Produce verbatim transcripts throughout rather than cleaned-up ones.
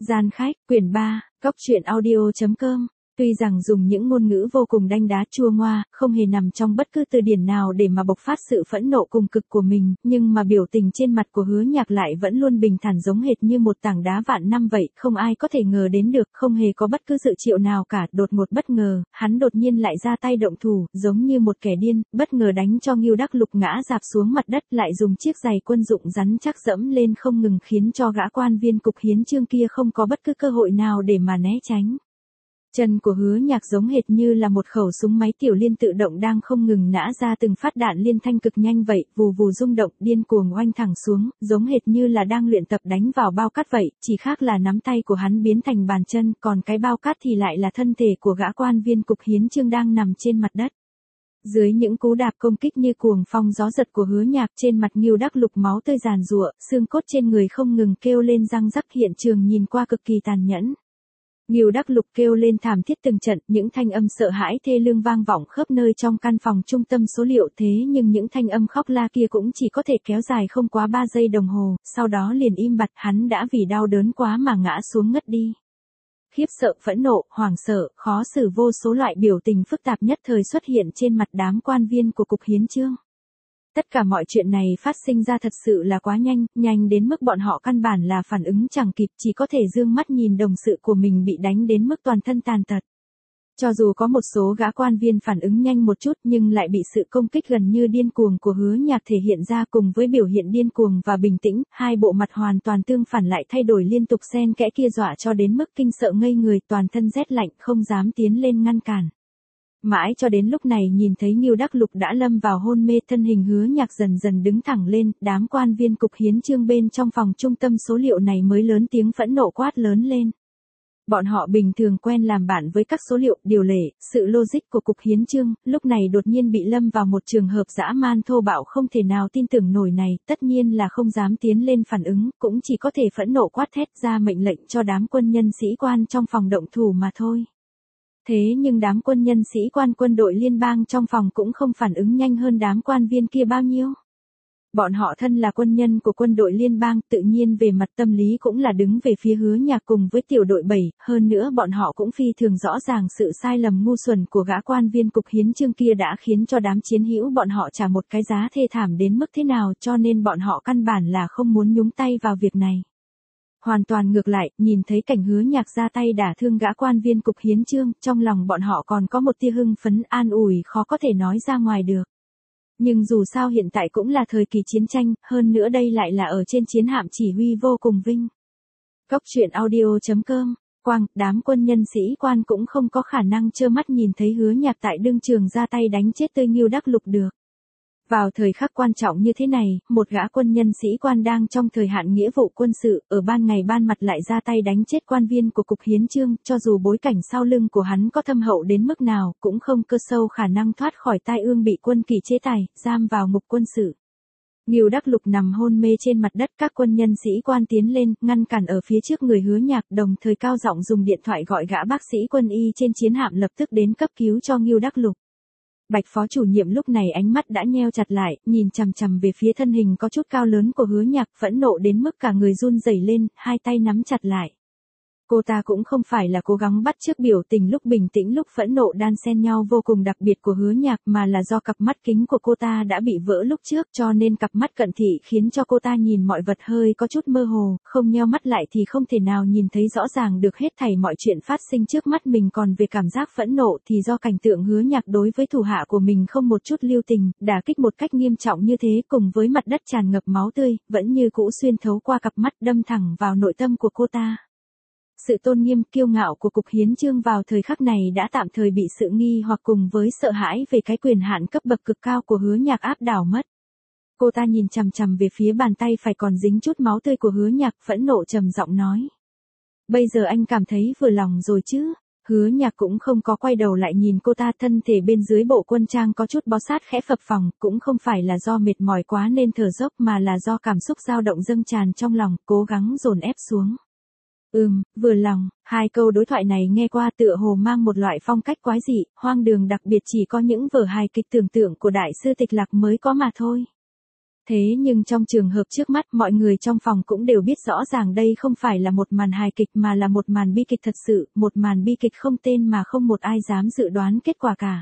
Gian khách, quyển ba, cóc truyện audio chấm com. Tuy rằng dùng những ngôn ngữ vô cùng đanh đá chua ngoa, không hề nằm trong bất cứ từ điển nào để mà bộc phát sự phẫn nộ cùng cực của mình, nhưng mà biểu tình trên mặt của Hứa Nhạc lại vẫn luôn bình thản giống hệt như một tảng đá vạn năm vậy, không ai có thể ngờ đến được, không hề có bất cứ dự triệu nào cả, đột ngột bất ngờ, hắn đột nhiên lại ra tay động thủ, giống như một kẻ điên, bất ngờ đánh cho Ngưu Đắc Lục ngã rạp xuống mặt đất, lại dùng chiếc giày quân dụng rắn chắc dẫm lên không ngừng khiến cho gã quan viên cục hiến chương kia không có bất cứ cơ hội nào để mà né tránh. Chân của Hứa Nhạc giống hệt như là một khẩu súng máy tiểu liên tự động đang không ngừng nã ra từng phát đạn liên thanh cực nhanh vậy, vù vù rung động, điên cuồng oanh thẳng xuống, giống hệt như là đang luyện tập đánh vào bao cát vậy, chỉ khác là nắm tay của hắn biến thành bàn chân, còn cái bao cát thì lại là thân thể của gã quan viên cục hiến chương đang nằm trên mặt đất. Dưới những cú đạp công kích như cuồng phong gió giật của Hứa Nhạc, trên mặt Ngưu Đắc Lục máu tươi giàn giụa, xương cốt trên người không ngừng kêu lên răng rắc, hiện trường nhìn qua cực kỳ tàn nhẫn. Ngưu Đắc Lục kêu lên thảm thiết từng trận, những thanh âm sợ hãi thê lương vang vọng khắp nơi trong căn phòng trung tâm số liệu, thế nhưng những thanh âm khóc la kia cũng chỉ có thể kéo dài không quá ba giây đồng hồ, sau đó liền im bặt, hắn đã vì đau đớn quá mà ngã xuống ngất đi. Khiếp sợ, phẫn nộ, hoảng sợ, khó xử, vô số loại biểu tình phức tạp nhất thời xuất hiện trên mặt đám quan viên của cục hiến chương. Tất cả mọi chuyện này phát sinh ra thật sự là quá nhanh, nhanh đến mức bọn họ căn bản là phản ứng chẳng kịp, chỉ có thể dương mắt nhìn đồng sự của mình bị đánh đến mức toàn thân tàn tật. Cho dù có một số gã quan viên phản ứng nhanh một chút nhưng lại bị sự công kích gần như điên cuồng của Hứa Nhạc thể hiện ra cùng với biểu hiện điên cuồng và bình tĩnh, hai bộ mặt hoàn toàn tương phản lại thay đổi liên tục xen kẽ kia dọa cho đến mức kinh sợ ngây người, toàn thân rét lạnh không dám tiến lên ngăn cản. Mãi cho đến lúc này nhìn thấy Ngưu Đắc Lục đã lâm vào hôn mê, thân hình Hứa Nhạc dần dần đứng thẳng lên, đám quan viên cục hiến chương bên trong phòng trung tâm số liệu này mới lớn tiếng phẫn nộ quát lớn lên. Bọn họ bình thường quen làm bạn với các số liệu, điều lệ, sự logic của cục hiến chương, lúc này đột nhiên bị lâm vào một trường hợp dã man thô bạo không thể nào tin tưởng nổi này, tất nhiên là không dám tiến lên phản ứng, cũng chỉ có thể phẫn nộ quát thét ra mệnh lệnh cho đám quân nhân sĩ quan trong phòng động thủ mà thôi. Thế nhưng đám quân nhân sĩ quan quân đội liên bang trong phòng cũng không phản ứng nhanh hơn đám quan viên kia bao nhiêu. Bọn họ thân là quân nhân của quân đội liên bang, tự nhiên về mặt tâm lý cũng là đứng về phía Hứa Nhạc cùng với tiểu đội bảy, hơn nữa bọn họ cũng phi thường rõ ràng sự sai lầm ngu xuẩn của gã quan viên cục hiến chương kia đã khiến cho đám chiến hữu bọn họ trả một cái giá thê thảm đến mức thế nào, cho nên bọn họ căn bản là không muốn nhúng tay vào việc này. Hoàn toàn ngược lại, nhìn thấy cảnh Hứa Nhạc ra tay đả thương gã quan viên cục hiến chương, trong lòng bọn họ còn có một tia hưng phấn an ủi khó có thể nói ra ngoài được. Nhưng dù sao hiện tại cũng là thời kỳ chiến tranh, hơn nữa đây lại là ở trên chiến hạm chỉ huy vô cùng vinh. Cóc truyện audio chấm com, quang, đám quân nhân sĩ quan cũng không có khả năng trơ mắt nhìn thấy Hứa Nhạc tại đương trường ra tay đánh chết tươi Ngưu Đắc Lục được. Vào thời khắc quan trọng như thế này, một gã quân nhân sĩ quan đang trong thời hạn nghĩa vụ quân sự, ở ban ngày ban mặt lại ra tay đánh chết quan viên của cục hiến chương, cho dù bối cảnh sau lưng của hắn có thâm hậu đến mức nào, cũng không cơ sâu khả năng thoát khỏi tai ương bị quân kỷ chế tài, giam vào ngục quân sự. Ngưu Đắc Lục nằm hôn mê trên mặt đất, các quân nhân sĩ quan tiến lên, ngăn cản ở phía trước người Hứa Nhạc, đồng thời cao giọng dùng điện thoại gọi gã bác sĩ quân y trên chiến hạm lập tức đến cấp cứu cho Ngưu Đắc Lục. Bạch phó chủ nhiệm lúc này ánh mắt đã nheo chặt lại, nhìn chằm chằm về phía thân hình có chút cao lớn của Hứa Nhạc, phẫn nộ đến mức cả người run rẩy lên, hai tay nắm chặt lại. Cô ta cũng không phải là cố gắng bắt chước biểu tình lúc bình tĩnh lúc phẫn nộ đan xen nhau vô cùng đặc biệt của Hứa Nhạc, mà là do cặp mắt kính của cô ta đã bị vỡ lúc trước, cho nên cặp mắt cận thị khiến cho cô ta nhìn mọi vật hơi có chút mơ hồ, không nheo mắt lại thì không thể nào nhìn thấy rõ ràng được hết thảy mọi chuyện phát sinh trước mắt mình, còn về cảm giác phẫn nộ thì do cảnh tượng Hứa Nhạc đối với thủ hạ của mình không một chút lưu tình, đả kích một cách nghiêm trọng như thế cùng với mặt đất tràn ngập máu tươi, vẫn như cũ xuyên thấu qua cặp mắt đâm thẳng vào nội tâm của cô ta. Sự tôn nghiêm kiêu ngạo của cục hiến chương vào thời khắc này đã tạm thời bị sự nghi hoặc cùng với sợ hãi về cái quyền hạn cấp bậc cực cao của Hứa Nhạc áp đảo mất. Cô ta nhìn chằm chằm về phía bàn tay phải còn dính chút máu tươi của Hứa Nhạc, phẫn nộ trầm giọng nói. Bây giờ anh cảm thấy vừa lòng rồi chứ? Hứa Nhạc cũng không có quay đầu lại nhìn cô ta, thân thể bên dưới bộ quân trang có chút bó sát khẽ phập phồng, cũng không phải là do mệt mỏi quá nên thở dốc mà là do cảm xúc dao động dâng tràn trong lòng, cố gắng dồn ép xuống. Ừm, vừa lòng, hai câu đối thoại này nghe qua tựa hồ mang một loại phong cách quái dị, hoang đường đặc biệt chỉ có những vở hài kịch tưởng tượng của đại sư Tịch Lạc mới có mà thôi. Thế nhưng trong trường hợp trước mắt mọi người trong phòng cũng đều biết rõ ràng đây không phải là một màn hài kịch mà là một màn bi kịch thật sự, một màn bi kịch không tên mà không một ai dám dự đoán kết quả cả.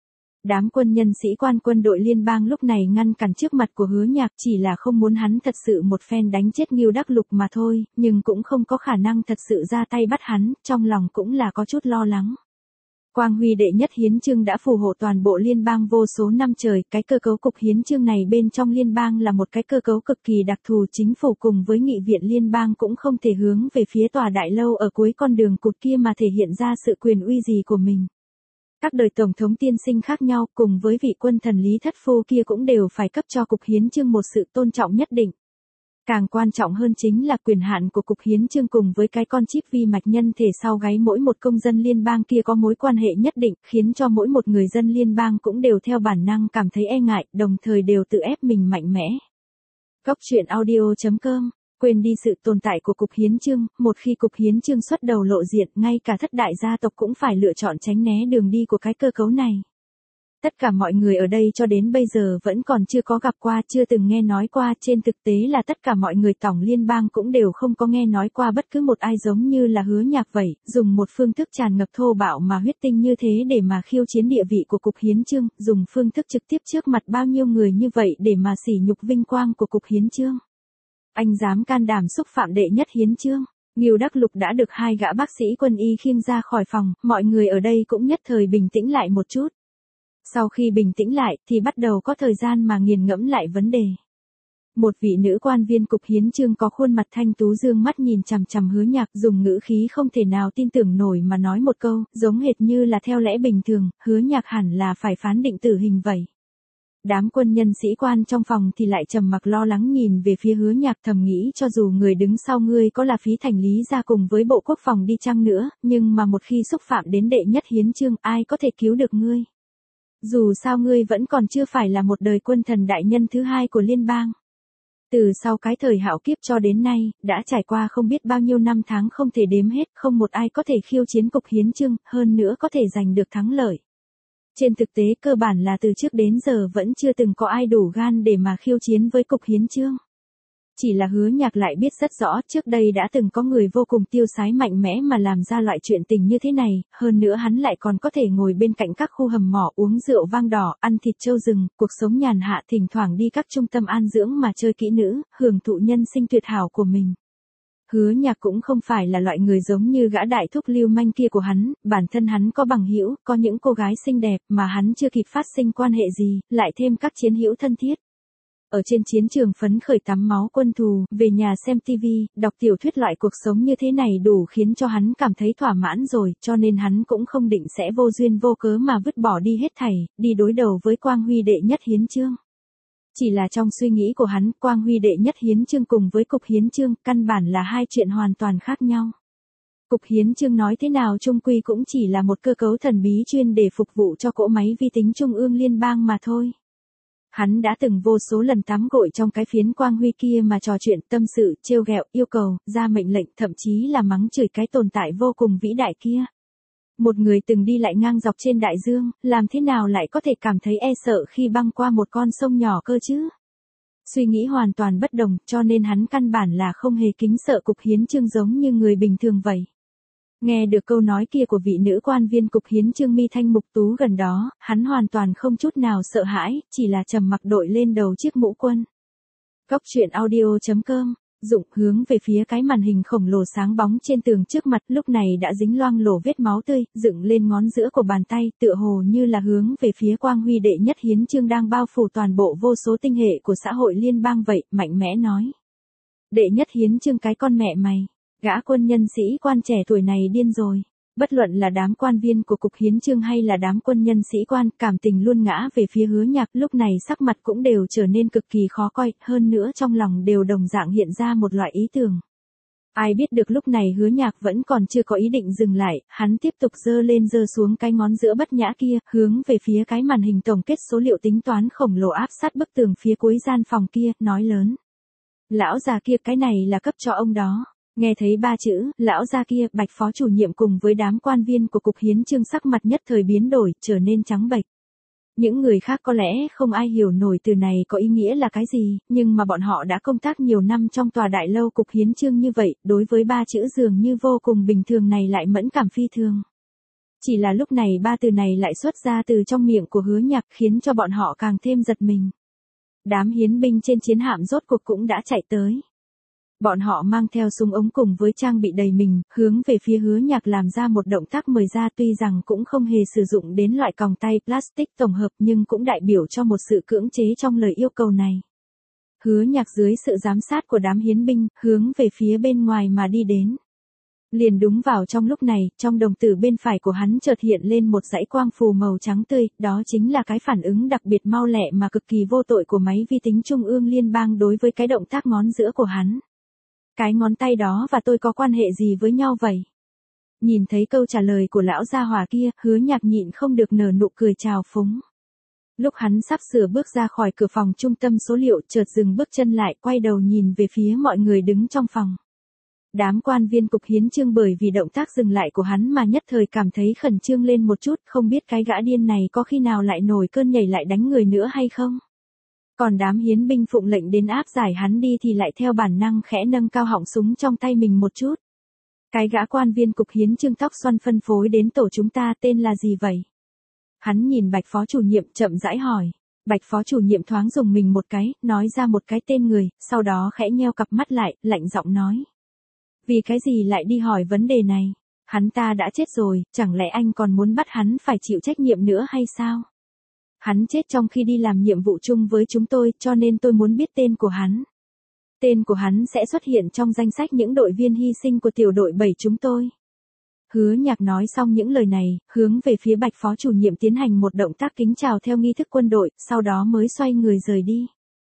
Đám quân nhân sĩ quan quân đội liên bang lúc này ngăn cản trước mặt của Hứa Nhạc chỉ là không muốn hắn thật sự một phen đánh chết Ngưu Đắc Lục mà thôi, nhưng cũng không có khả năng thật sự ra tay bắt hắn, trong lòng cũng là có chút lo lắng. Quang Huy đệ nhất hiến chương đã phù hộ toàn bộ liên bang vô số năm trời, cái cơ cấu cục hiến chương này bên trong liên bang là một cái cơ cấu cực kỳ đặc thù, chính phủ cùng với nghị viện liên bang cũng không thể hướng về phía tòa đại lâu ở cuối con đường cụt kia mà thể hiện ra sự quyền uy gì của mình. Các đời tổng thống tiên sinh khác nhau cùng với vị quân thần Lý Thất Phu kia cũng đều phải cấp cho cục hiến chương một sự tôn trọng nhất định. Càng quan trọng hơn chính là quyền hạn của cục hiến chương cùng với cái con chip vi mạch nhân thể sau gáy mỗi một công dân liên bang kia có mối quan hệ nhất định, khiến cho mỗi một người dân liên bang cũng đều theo bản năng cảm thấy e ngại, đồng thời đều tự ép mình mạnh mẽ. Góc truyện audio chấm com, quên đi sự tồn tại của cục hiến chương, một khi cục hiến chương xuất đầu lộ diện, ngay cả thất đại gia tộc cũng phải lựa chọn tránh né đường đi của cái cơ cấu này. Tất cả mọi người ở đây cho đến bây giờ vẫn còn chưa có gặp qua, chưa từng nghe nói qua, trên thực tế là tất cả mọi người tổng liên bang cũng đều không có nghe nói qua bất cứ một ai giống như là Hứa Nhạc vậy, dùng một phương thức tràn ngập thô bạo mà huyết tinh như thế để mà khiêu chiến địa vị của cục hiến chương, dùng phương thức trực tiếp trước mặt bao nhiêu người như vậy để mà sỉ nhục vinh quang của cục hiến chương. Anh dám can đảm xúc phạm đệ nhất hiến chương. Ngưu Đắc Lục đã được hai gã bác sĩ quân y khiêng ra khỏi phòng, mọi người ở đây cũng nhất thời bình tĩnh lại một chút. Sau khi bình tĩnh lại thì bắt đầu có thời gian mà nghiền ngẫm lại vấn đề. Một vị nữ quan viên cục hiến chương có khuôn mặt thanh tú dương mắt nhìn chằm chằm Hứa Nhạc, dùng ngữ khí không thể nào tin tưởng nổi mà nói một câu, giống hệt như là theo lẽ bình thường, Hứa Nhạc hẳn là phải phán định tử hình vậy. Đám quân nhân sĩ quan trong phòng thì lại trầm mặc lo lắng nhìn về phía Hứa Nhạc, thầm nghĩ cho dù người đứng sau ngươi có là Phí Thành Lý ra cùng với Bộ Quốc phòng đi chăng nữa, nhưng mà một khi xúc phạm đến đệ nhất hiến chương ai có thể cứu được ngươi. Dù sao ngươi vẫn còn chưa phải là một đời quân thần đại nhân thứ hai của liên bang. Từ sau cái thời hạo kiếp cho đến nay, đã trải qua không biết bao nhiêu năm tháng không thể đếm hết, không một ai có thể khiêu chiến cục hiến chương, hơn nữa có thể giành được thắng lợi. Trên thực tế cơ bản là từ trước đến giờ vẫn chưa từng có ai đủ gan để mà khiêu chiến với cục hiến chương. Chỉ là Hứa Nhạc lại biết rất rõ trước đây đã từng có người vô cùng tiêu sái mạnh mẽ mà làm ra loại chuyện tình như thế này, hơn nữa hắn lại còn có thể ngồi bên cạnh các khu hầm mỏ uống rượu vang đỏ, ăn thịt trâu rừng, cuộc sống nhàn hạ thỉnh thoảng đi các trung tâm an dưỡng mà chơi kỹ nữ, hưởng thụ nhân sinh tuyệt hảo của mình. Hứa Nhạc cũng không phải là loại người giống như gã đại thúc lưu manh kia của hắn, bản thân hắn có bằng hữu, có những cô gái xinh đẹp mà hắn chưa kịp phát sinh quan hệ gì, lại thêm các chiến hữu thân thiết. Ở trên chiến trường phấn khởi tắm máu quân thù, về nhà xem tivi, đọc tiểu thuyết, loại cuộc sống như thế này đủ khiến cho hắn cảm thấy thỏa mãn rồi, cho nên hắn cũng không định sẽ vô duyên vô cớ mà vứt bỏ đi hết thảy, đi đối đầu với Quang Huy đệ nhất hiến chương. Chỉ là trong suy nghĩ của hắn, Quang Huy đệ nhất hiến chương cùng với cục hiến chương, căn bản là hai chuyện hoàn toàn khác nhau. Cục hiến chương nói thế nào chung quy cũng chỉ là một cơ cấu thần bí chuyên để phục vụ cho cỗ máy vi tính trung ương liên bang mà thôi. Hắn đã từng vô số lần tắm gội trong cái phiến Quang Huy kia mà trò chuyện, tâm sự, trêu ghẹo, yêu cầu, ra mệnh lệnh, thậm chí là mắng chửi cái tồn tại vô cùng vĩ đại kia. Một người từng đi lại ngang dọc trên đại dương, làm thế nào lại có thể cảm thấy e sợ khi băng qua một con sông nhỏ cơ chứ? Suy nghĩ hoàn toàn bất đồng, cho nên hắn căn bản là không hề kính sợ cục hiến chương giống như người bình thường vậy. Nghe được câu nói kia của vị nữ quan viên cục hiến chương mi thanh mục tú gần đó, hắn hoàn toàn không chút nào sợ hãi, chỉ là trầm mặc đội lên đầu chiếc mũ quân. Góc truyện audio chấm com, Dụng hướng về phía cái màn hình khổng lồ sáng bóng trên tường trước mặt, lúc này đã dính loang lổ vết máu tươi, dựng lên ngón giữa của bàn tay, tựa hồ như là hướng về phía Quang Huy đệ nhất hiến chương đang bao phủ toàn bộ vô số tinh hệ của xã hội liên bang vậy, mạnh mẽ nói. Đệ nhất hiến chương cái con mẹ mày. Gã quân nhân sĩ quan trẻ tuổi này điên rồi. Bất luận là đám quan viên của cục hiến chương hay là đám quân nhân sĩ quan, cảm tình luôn ngã về phía Hứa Nhạc, lúc này sắc mặt cũng đều trở nên cực kỳ khó coi, hơn nữa trong lòng đều đồng dạng hiện ra một loại ý tưởng. Ai biết được lúc này Hứa Nhạc vẫn còn chưa có ý định dừng lại, hắn tiếp tục giơ lên giơ xuống cái ngón giữa bất nhã kia, hướng về phía cái màn hình tổng kết số liệu tính toán khổng lồ áp sát bức tường phía cuối gian phòng kia, nói lớn. Lão già kia, cái này là cấp cho ông đó. Nghe thấy ba chữ, lão gia kia, Bạch phó chủ nhiệm cùng với đám quan viên của cục hiến chương sắc mặt nhất thời biến đổi, trở nên trắng bệch. Những người khác có lẽ không ai hiểu nổi từ này có ý nghĩa là cái gì, nhưng mà bọn họ đã công tác nhiều năm trong tòa đại lâu cục hiến chương như vậy, đối với ba chữ dường như vô cùng bình thường này lại mẫn cảm phi thường. Chỉ là lúc này ba từ này lại xuất ra từ trong miệng của Hứa Nhạc khiến cho bọn họ càng thêm giật mình. Đám hiến binh trên chiến hạm rốt cuộc cũng đã chạy tới. Bọn họ mang theo súng ống cùng với trang bị đầy mình, hướng về phía Hứa Nhạc làm ra một động tác mời ra, tuy rằng cũng không hề sử dụng đến loại còng tay plastic tổng hợp nhưng cũng đại biểu cho một sự cưỡng chế trong lời yêu cầu này. Hứa Nhạc dưới sự giám sát của đám hiến binh, hướng về phía bên ngoài mà đi đến. Liền đúng vào trong lúc này, trong đồng tử bên phải của hắn chợt hiện lên một dãy quang phù màu trắng tươi, đó chính là cái phản ứng đặc biệt mau lẹ mà cực kỳ vô tội của máy vi tính trung ương liên bang đối với cái động tác ngón giữa của hắn. Cái ngón tay đó và tôi có quan hệ gì với nhau vậy? Nhìn thấy câu trả lời của lão gia hỏa kia, Hứa Nhạc nhịn không được nở nụ cười trào phúng. Lúc hắn sắp sửa bước ra khỏi cửa phòng trung tâm số liệu, chợt dừng bước chân lại, quay đầu nhìn về phía mọi người đứng trong phòng. Đám quan viên cục hiến chương bởi vì động tác dừng lại của hắn mà nhất thời cảm thấy khẩn trương lên một chút, không biết cái gã điên này có khi nào lại nổi cơn nhảy lại đánh người nữa hay không. Còn đám hiến binh phụng lệnh đến áp giải hắn đi thì lại theo bản năng khẽ nâng cao họng súng trong tay mình một chút. Cái gã quan viên cục hiến chương tóc xoăn phân phối đến tổ chúng ta tên là gì vậy? Hắn nhìn Bạch phó chủ nhiệm chậm rãi hỏi. Bạch phó chủ nhiệm thoáng dùng mình một cái, nói ra một cái tên người, sau đó khẽ nheo cặp mắt lại, lạnh giọng nói. Vì cái gì lại đi hỏi vấn đề này? Hắn ta đã chết rồi, chẳng lẽ anh còn muốn bắt hắn phải chịu trách nhiệm nữa hay sao? Hắn chết trong khi đi làm nhiệm vụ chung với chúng tôi, cho nên tôi muốn biết tên của hắn. Tên của hắn sẽ xuất hiện trong danh sách những đội viên hy sinh của tiểu đội bảy chúng tôi. Hứa Nhạc nói xong những lời này, hướng về phía Bạch phó chủ nhiệm tiến hành một động tác kính chào theo nghi thức quân đội, sau đó mới xoay người rời đi.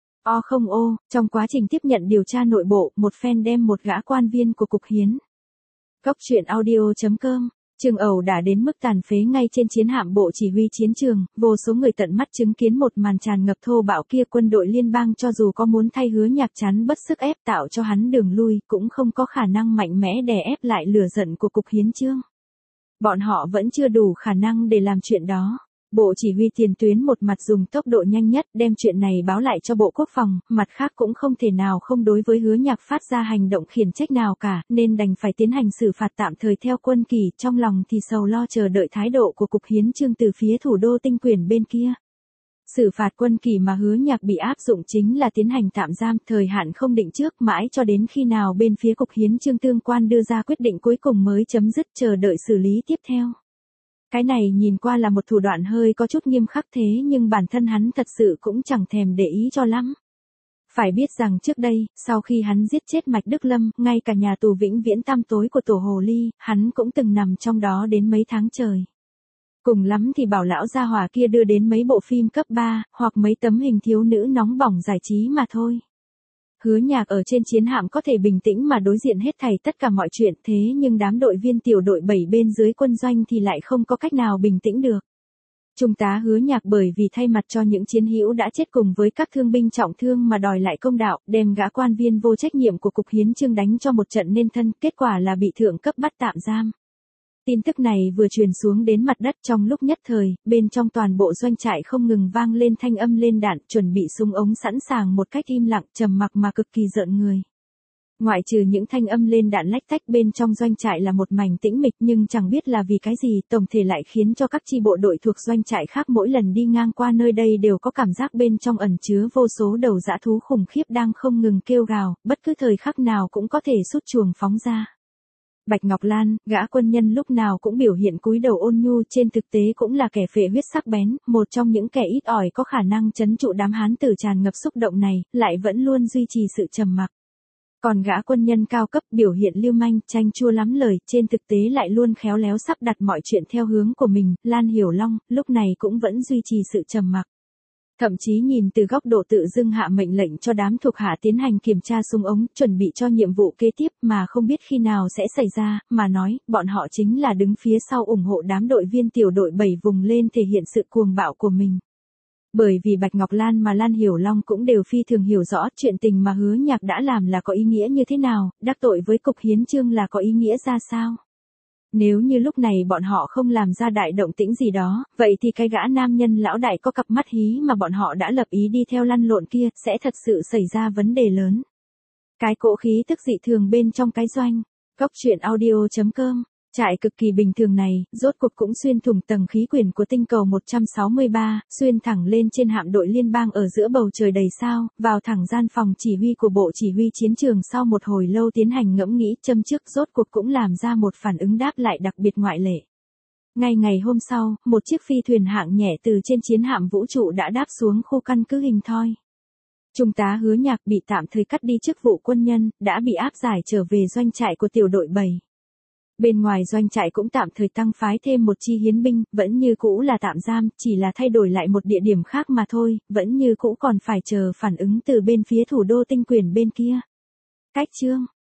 O không ô, trong quá trình tiếp nhận điều tra nội bộ, một phen đem một gã quan viên của cục hiến. Góc truyện audio chấm com. Trường ẩu đã đến mức tàn phế ngay trên chiến hạm bộ chỉ huy chiến trường, vô số người tận mắt chứng kiến một màn tràn ngập thô bạo kia. Quân đội liên bang cho dù có muốn thay Hứa Nhạc chắn bất sức ép tạo cho hắn đường lui, cũng không có khả năng mạnh mẽ đè ép lại lửa giận của cục hiến chương. Bọn họ vẫn chưa đủ khả năng để làm chuyện đó. Bộ chỉ huy tiền tuyến một mặt dùng tốc độ nhanh nhất đem chuyện này báo lại cho Bộ Quốc phòng, mặt khác cũng không thể nào không đối với Hứa Nhạc phát ra hành động khiển trách nào cả, nên đành phải tiến hành xử phạt tạm thời theo quân kỳ, trong lòng thì sầu lo chờ đợi thái độ của cục hiến chương từ phía thủ đô tinh quyền bên kia. Xử phạt quân kỳ mà Hứa Nhạc bị áp dụng chính là tiến hành tạm giam, thời hạn không định trước, mãi cho đến khi nào bên phía cục hiến chương tương quan đưa ra quyết định cuối cùng mới chấm dứt, chờ đợi xử lý tiếp theo. Cái này nhìn qua là một thủ đoạn hơi có chút nghiêm khắc thế nhưng bản thân hắn thật sự cũng chẳng thèm để ý cho lắm. Phải biết rằng trước đây, sau khi hắn giết chết Mạch Đức Lâm, ngay cả nhà tù vĩnh viễn tăm tối của tổ Hồ Ly, hắn cũng từng nằm trong đó đến mấy tháng trời. Cùng lắm thì bảo lão gia hỏa kia đưa đến mấy bộ phim cấp ba, hoặc mấy tấm hình thiếu nữ nóng bỏng giải trí mà thôi. Hứa Nhạc ở trên chiến hạm có thể bình tĩnh mà đối diện hết thảy tất cả mọi chuyện, thế nhưng đám đội viên tiểu đội bảy bên dưới quân doanh thì lại không có cách nào bình tĩnh được. Trung tá Hứa Nhạc bởi vì thay mặt cho những chiến hữu đã chết cùng với các thương binh trọng thương mà đòi lại công đạo, đem gã quan viên vô trách nhiệm của cục hiến chương đánh cho một trận nên thân, kết quả là bị thượng cấp bắt tạm giam. Tin tức này vừa truyền xuống đến mặt đất, trong lúc nhất thời, bên trong toàn bộ doanh trại không ngừng vang lên thanh âm lên đạn, chuẩn bị súng ống sẵn sàng một cách im lặng, trầm mặc mà cực kỳ rợn người. Ngoại trừ những thanh âm lên đạn lách tách, bên trong doanh trại là một mảnh tĩnh mịch, nhưng chẳng biết là vì cái gì, tổng thể lại khiến cho các chi bộ đội thuộc doanh trại khác mỗi lần đi ngang qua nơi đây đều có cảm giác bên trong ẩn chứa vô số đầu dã thú khủng khiếp đang không ngừng kêu gào, bất cứ thời khắc nào cũng có thể sút chuồng phóng ra. Bạch Ngọc Lan, gã quân nhân lúc nào cũng biểu hiện cúi đầu ôn nhu, trên thực tế cũng là kẻ phệ huyết sắc bén, một trong những kẻ ít ỏi có khả năng trấn trụ đám hán tử tràn ngập xúc động này, lại vẫn luôn duy trì sự trầm mặc. Còn gã quân nhân cao cấp biểu hiện lưu manh, chanh chua lắm lời, trên thực tế lại luôn khéo léo sắp đặt mọi chuyện theo hướng của mình, Lan Hiểu Long, lúc này cũng vẫn duy trì sự trầm mặc. Thậm chí nhìn từ góc độ tự dưng hạ mệnh lệnh cho đám thuộc hạ tiến hành kiểm tra súng ống, chuẩn bị cho nhiệm vụ kế tiếp mà không biết khi nào sẽ xảy ra, mà nói, bọn họ chính là đứng phía sau ủng hộ đám đội viên tiểu đội bảy vùng lên thể hiện sự cuồng bạo của mình. Bởi vì Bạch Ngọc Lan mà Lan Hiểu Long cũng đều phi thường hiểu rõ chuyện tình mà Hứa Nhạc đã làm là có ý nghĩa như thế nào, đắc tội với cục hiến chương là có ý nghĩa ra sao. Nếu như lúc này bọn họ không làm ra đại động tĩnh gì đó, vậy thì cái gã nam nhân lão đại có cặp mắt hí mà bọn họ đã lập ý đi theo lăn lộn kia, sẽ thật sự xảy ra vấn đề lớn. Cái cỗ khí tức dị thường bên trong cái doanh. Cốc truyện audio chấm com. Trại cực kỳ bình thường này, rốt cuộc cũng xuyên thủng tầng khí quyển của tinh cầu một trăm sáu mươi ba, xuyên thẳng lên trên hạm đội liên bang ở giữa bầu trời đầy sao, vào thẳng gian phòng chỉ huy của bộ chỉ huy chiến trường. Sau một hồi lâu tiến hành ngẫm nghĩ châm trước, rốt cuộc cũng làm ra một phản ứng đáp lại đặc biệt ngoại lệ. Ngay ngày hôm sau, một chiếc phi thuyền hạng nhẹ từ trên chiến hạm vũ trụ đã đáp xuống khu căn cứ hình thoi. Trung tá Hứa Nhạc bị tạm thời cắt đi chức vụ quân nhân, đã bị áp giải trở về doanh trại của tiểu đội bảy. Bên ngoài doanh trại cũng tạm thời tăng phái thêm một chi hiến binh, vẫn như cũ là tạm giam, chỉ là thay đổi lại một địa điểm khác mà thôi, vẫn như cũ còn phải chờ phản ứng từ bên phía thủ đô tinh quyền bên kia. Cách chương